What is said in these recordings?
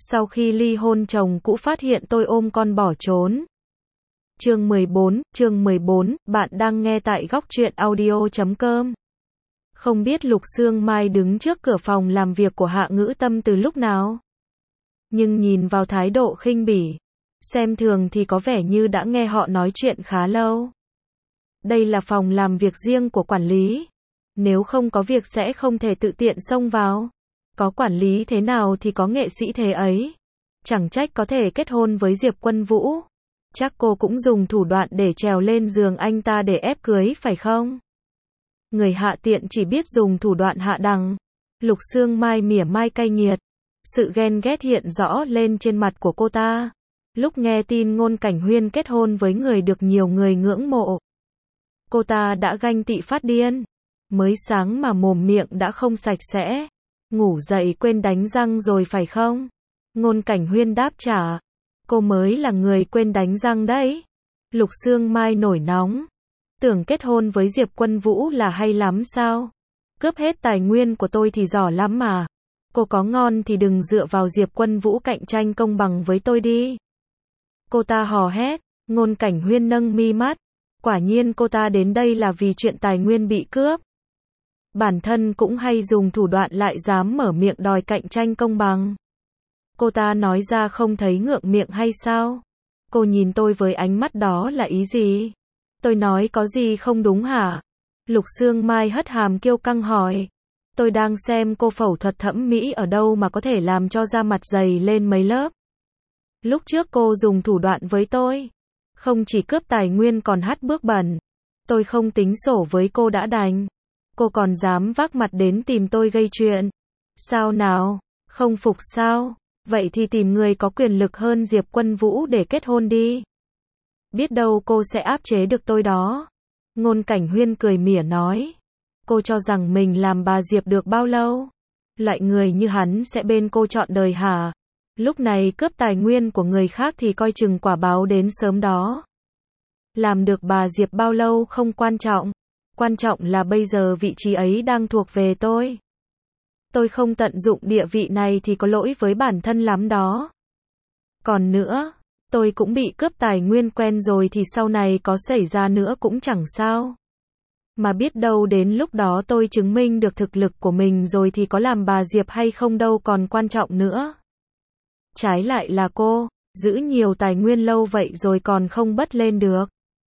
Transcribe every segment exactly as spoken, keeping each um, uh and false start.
Sau khi ly hôn chồng cũ phát hiện tôi ôm con bỏ trốn. Chương mười bốn, chương mười bốn, bạn đang nghe tại góc truyện audio chấm com. Không biết Lục Sương Mai đứng trước cửa phòng làm việc của Hạ Ngữ Tâm từ lúc nào. Nhưng nhìn vào thái độ khinh bỉ, xem thường thì có vẻ như đã nghe họ nói chuyện khá lâu. Đây là phòng làm việc riêng của quản lý. Nếu không có việc sẽ không thể tự tiện xông vào. Có quản lý thế nào thì có nghệ sĩ thế ấy. Chẳng trách có thể kết hôn với Diệp Quân Vũ. Chắc cô cũng dùng thủ đoạn để trèo lên giường anh ta để ép cưới phải không? Người hạ tiện chỉ biết dùng thủ đoạn hạ đằng. Lục Sương Mai mỉa mai cay nghiệt. Sự ghen ghét hiện rõ lên trên mặt của cô ta. Lúc nghe tin Ngôn Cảnh Huyên kết hôn với người được nhiều người ngưỡng mộ, cô ta đã ganh tị phát điên. Mới sáng mà mồm miệng đã không sạch sẽ. Ngủ dậy quên đánh răng rồi phải không? Ngôn Cảnh Huyên đáp trả. Cô mới là người quên đánh răng đấy. Lục Sương Mai nổi nóng. Tưởng kết hôn với Diệp Quân Vũ là hay lắm sao? Cướp hết tài nguyên của tôi thì giỏi lắm mà. Cô có ngon thì đừng dựa vào Diệp Quân Vũ cạnh tranh công bằng với tôi đi. Cô ta hò hét. Ngôn Cảnh Huyên nâng mi mắt. Quả nhiên cô ta đến đây là vì chuyện tài nguyên bị cướp. Bản thân cũng hay dùng thủ đoạn lại dám mở miệng đòi cạnh tranh công bằng. Cô ta nói ra không thấy ngượng miệng hay sao? Cô nhìn tôi với ánh mắt đó là ý gì? Tôi nói có gì không đúng hả? Lục Sương Mai hất hàm kiêu căng hỏi. Tôi đang xem cô phẫu thuật thẩm mỹ ở đâu mà có thể làm cho da mặt dày lên mấy lớp. Lúc trước cô dùng thủ đoạn với tôi. Không chỉ cướp tài nguyên còn hắt bước bẩn. Tôi không tính sổ với cô đã đành. Cô còn dám vác mặt đến tìm tôi gây chuyện. Sao nào? Không phục sao? Vậy thì tìm người có quyền lực hơn Diệp Quân Vũ để kết hôn đi. Biết đâu cô sẽ áp chế được tôi đó. Ngôn Cảnh Huyên cười mỉa nói. Cô cho rằng mình làm bà Diệp được bao lâu? Loại người như hắn sẽ bên cô trọn đời hả? Lúc này cướp tài nguyên của người khác thì coi chừng quả báo đến sớm đó. Làm được bà Diệp bao lâu không quan trọng. Quan trọng là bây giờ vị trí ấy đang thuộc về tôi. Tôi không tận dụng địa vị này thì có lỗi với bản thân lắm đó. Còn nữa, tôi cũng bị cướp tài nguyên quen rồi thì sau này có xảy ra nữa cũng chẳng sao. Mà biết đâu đến lúc đó tôi chứng minh được thực lực của mình rồi thì có làm bà Diệp hay không đâu còn quan trọng nữa. Trái lại là cô, giữ nhiều tài nguyên lâu vậy rồi còn không bất lên được.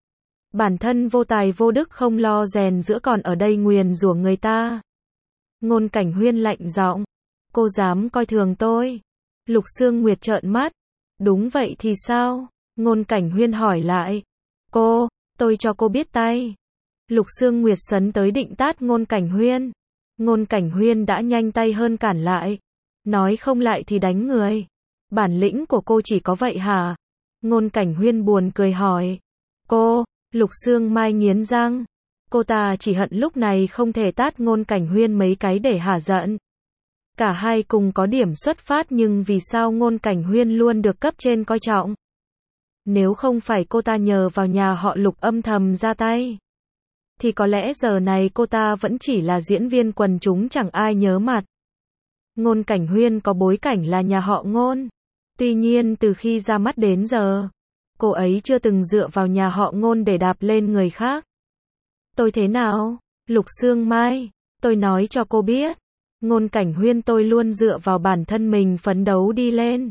Bản thân vô tài vô đức không lo rèn giữa còn ở đây nguyền rủa người ta. Ngôn Cảnh Huyên lạnh giọng. Cô dám coi thường tôi. Lục Sương Nguyệt trợn mắt. Đúng vậy thì sao? Ngôn Cảnh Huyên hỏi lại. Cô, tôi cho cô biết tay. Lục Sương Nguyệt sấn tới định tát Ngôn Cảnh Huyên. Ngôn Cảnh Huyên đã nhanh tay hơn cản lại. Nói không lại thì đánh người. Bản lĩnh của cô chỉ có vậy hả? Ngôn Cảnh Huyên buồn cười hỏi. Cô, Lục Sương Mai nghiến răng. Cô ta chỉ hận lúc này không thể tát Ngôn Cảnh Huyên mấy cái để hả giận. Cả hai cùng có điểm xuất phát nhưng vì sao Ngôn Cảnh Huyên luôn được cấp trên coi trọng? Nếu không phải cô ta nhờ vào nhà họ Lục âm thầm ra tay, thì có lẽ giờ này cô ta vẫn chỉ là diễn viên quần chúng chẳng ai nhớ mặt. Ngôn Cảnh Huyên có bối cảnh là nhà họ Ngôn. Tuy nhiên từ khi ra mắt đến giờ, cô ấy chưa từng dựa vào nhà họ Ngôn để đạp lên người khác. Tôi thế nào? Lục Sương Mai, tôi nói cho cô biết. Ngôn Cảnh Huyên tôi luôn dựa vào bản thân mình phấn đấu đi lên.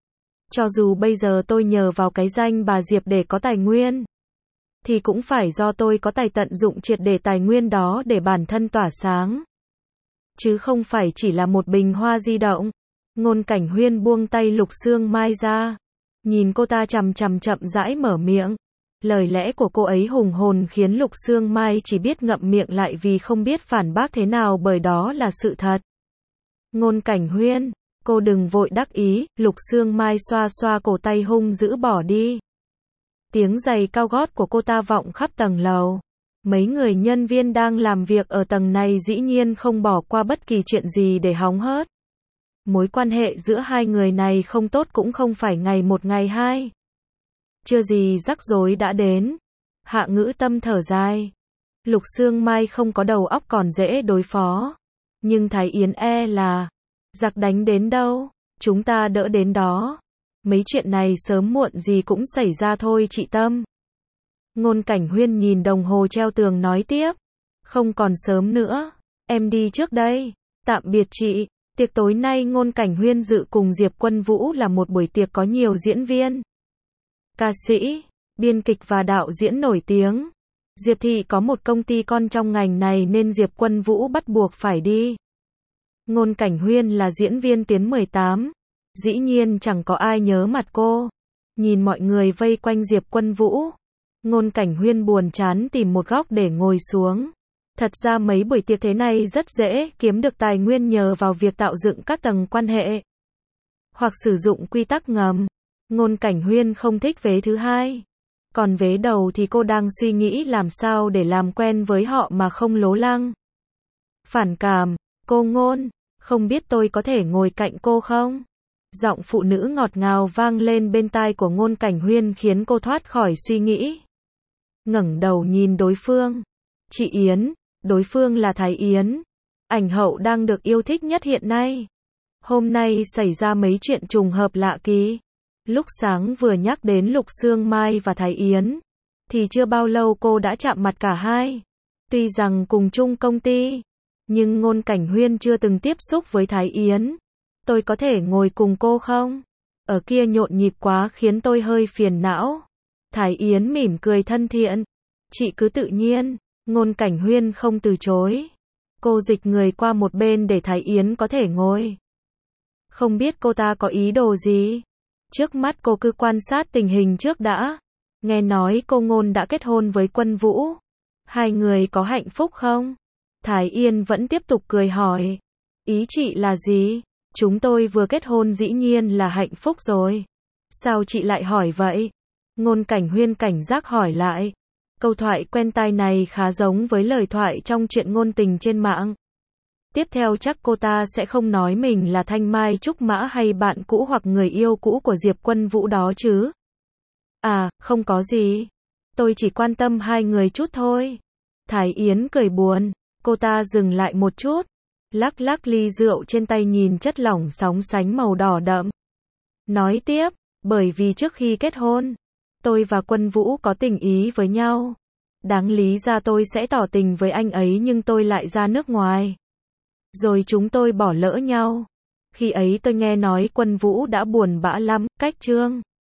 Cho dù bây giờ tôi nhờ vào cái danh bà Diệp để có tài nguyên, thì cũng phải do tôi có tài tận dụng triệt để tài nguyên đó để bản thân tỏa sáng. Chứ không phải chỉ là một bình hoa di động. Ngôn Cảnh Huyên buông tay Lục Sương Mai ra. Nhìn cô ta chằm chằm chậm rãi mở miệng. Lời lẽ của cô ấy hùng hồn khiến Lục Sương Mai chỉ biết ngậm miệng lại vì không biết phản bác thế nào bởi đó là sự thật. Ngôn Cảnh Huyên, cô đừng vội đắc ý. Lục Sương Mai xoa xoa cổ tay hung dữ bỏ đi. Tiếng giày cao gót của cô ta vọng khắp tầng lầu. Mấy người nhân viên đang làm việc ở tầng này dĩ nhiên không bỏ qua bất kỳ chuyện gì để hóng hớt. Mối quan hệ giữa hai người này không tốt cũng không phải ngày một ngày hai. Chưa gì rắc rối đã đến. Hạ Ngữ Tâm thở dài. Lục Sương Mai không có đầu óc còn dễ đối phó. Nhưng Thái Yến e là giặc đánh đến đâu, Chúng ta đỡ đến đó. Mấy chuyện này sớm muộn gì cũng xảy ra thôi chị Tâm. Ngôn Cảnh Huyên nhìn đồng hồ treo tường nói tiếp. Không còn sớm nữa. Em đi trước đây. Tạm biệt chị. Tiệc tối nay Ngôn Cảnh Huyên dự cùng Diệp Quân Vũ là một buổi tiệc có nhiều diễn viên, ca sĩ, biên kịch và đạo diễn nổi tiếng. Diệp Thị có một công ty con trong ngành này nên Diệp Quân Vũ bắt buộc phải đi. Ngôn Cảnh Huyên là diễn viên tuyến mười tám. Dĩ nhiên chẳng có ai nhớ mặt cô. Nhìn mọi người vây quanh Diệp Quân Vũ, Ngôn Cảnh Huyên buồn chán tìm một góc để ngồi xuống. Thật ra mấy buổi tiệc thế này rất dễ kiếm được tài nguyên nhờ vào việc tạo dựng các tầng quan hệ, hoặc sử dụng quy tắc ngầm. Ngôn Cảnh Huyên không thích vế thứ hai. Còn vế đầu thì cô đang suy nghĩ làm sao để làm quen với họ mà không lố lăng, phản cảm. Cô Ngôn, không biết tôi có thể ngồi cạnh cô không? Giọng phụ nữ ngọt ngào vang lên bên tai của Ngôn Cảnh Huyên khiến cô thoát khỏi suy nghĩ. Ngẩng đầu nhìn đối phương. Chị Yến, đối phương là Thái Yến, ảnh hậu đang được yêu thích nhất hiện nay. Hôm nay xảy ra mấy chuyện trùng hợp lạ kỳ. Lúc sáng vừa nhắc đến Lục Sương Mai và Thái Yến, thì chưa bao lâu cô đã chạm mặt cả hai. Tuy rằng cùng chung công ty, nhưng Ngôn Cảnh Huyên chưa từng tiếp xúc với Thái Yến. Tôi có thể ngồi cùng cô không? Ở kia nhộn nhịp quá khiến tôi hơi phiền não. Thái Yến mỉm cười thân thiện. Chị cứ tự nhiên. Ngôn Cảnh Huyên không từ chối. Cô dịch người qua một bên để Thái Yến có thể ngồi. Không biết cô ta có ý đồ gì. Trước mắt cô cứ quan sát tình hình trước đã. Nghe nói cô Ngôn đã kết hôn với Quân Vũ. Hai người có hạnh phúc không? Thái Yên vẫn tiếp tục cười hỏi. Ý chị là gì? Chúng tôi vừa kết hôn dĩ nhiên là hạnh phúc rồi. Sao chị lại hỏi vậy? Ngôn Cảnh Huyên cảnh giác hỏi lại. Câu thoại quen tai này khá giống với lời thoại trong chuyện ngôn tình trên mạng. Tiếp theo chắc cô ta sẽ không nói mình là Thanh Mai Trúc Mã hay bạn cũ hoặc người yêu cũ của Diệp Quân Vũ đó chứ. À, không có gì. Tôi chỉ quan tâm hai người chút thôi. Thái Yến cười buồn. Cô ta dừng lại một chút. Lắc lắc ly rượu trên tay nhìn chất lỏng sóng sánh màu đỏ đậm. Nói tiếp, bởi vì trước khi kết hôn, tôi và Quân Vũ có tình ý với nhau. Đáng lý ra tôi sẽ tỏ tình với anh ấy nhưng tôi lại ra nước ngoài. Rồi chúng tôi bỏ lỡ nhau. Khi ấy tôi nghe nói Quân Vũ đã buồn bã lắm, cách Trương